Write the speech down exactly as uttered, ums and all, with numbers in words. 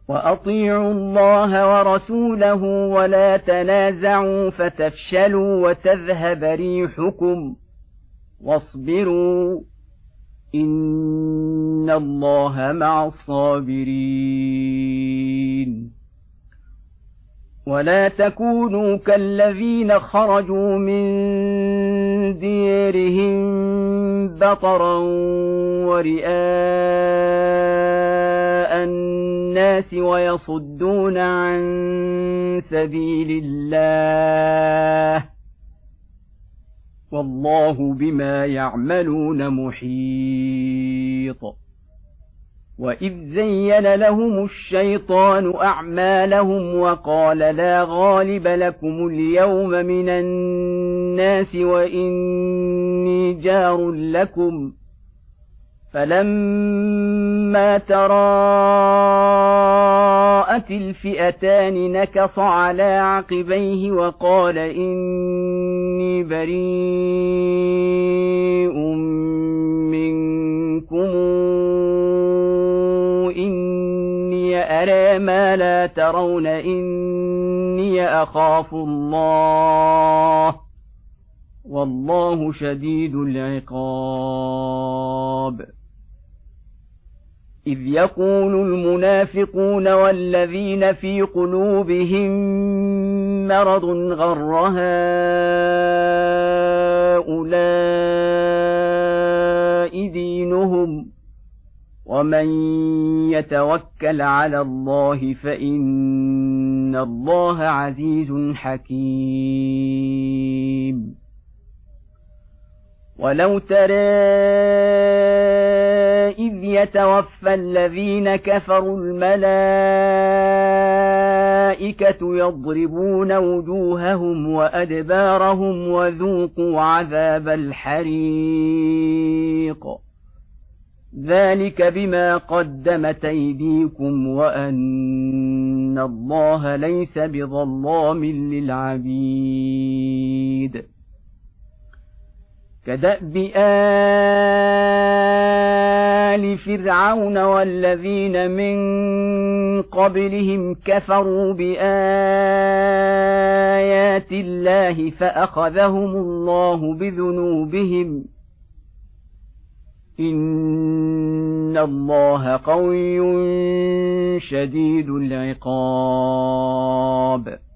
وأطيعوا الله ورسوله ولا تنازعوا فتفشلوا وتذهب ريحكم واصبروا إن الله مع الصابرين ولا تكونوا كالذين خرجوا من ديرهم بطرا ورئاء الناس ويصدون عن سبيل الله والله بما يعملون محيط وإذ زين لهم الشيطان أعمالهم وقال لا غالب لكم اليوم من الناس وإني جار لكم فلما تراءت الفئتان نكص على عقبيه وقال إني بريء منكم إني أرى ما لا ترون إني أخاف الله والله شديد العقاب إذ يقول المنافقون والذين في قلوبهم مرض غر هؤلاء دينهم ومن يتوكل على الله فإن الله عزيز حكيم ولو ترى إذ يتوفى الذين كفروا الملائكة يضربون وجوههم وأدبارهم وذوقوا عذاب الحريق ذلك بما قدمت أيديكم وأن الله ليس بظلام للعبيد كدأب آل فرعون والذين من قبلهم كفروا بآيات الله فأخذهم الله بذنوبهم إن الله قوي شديد العقاب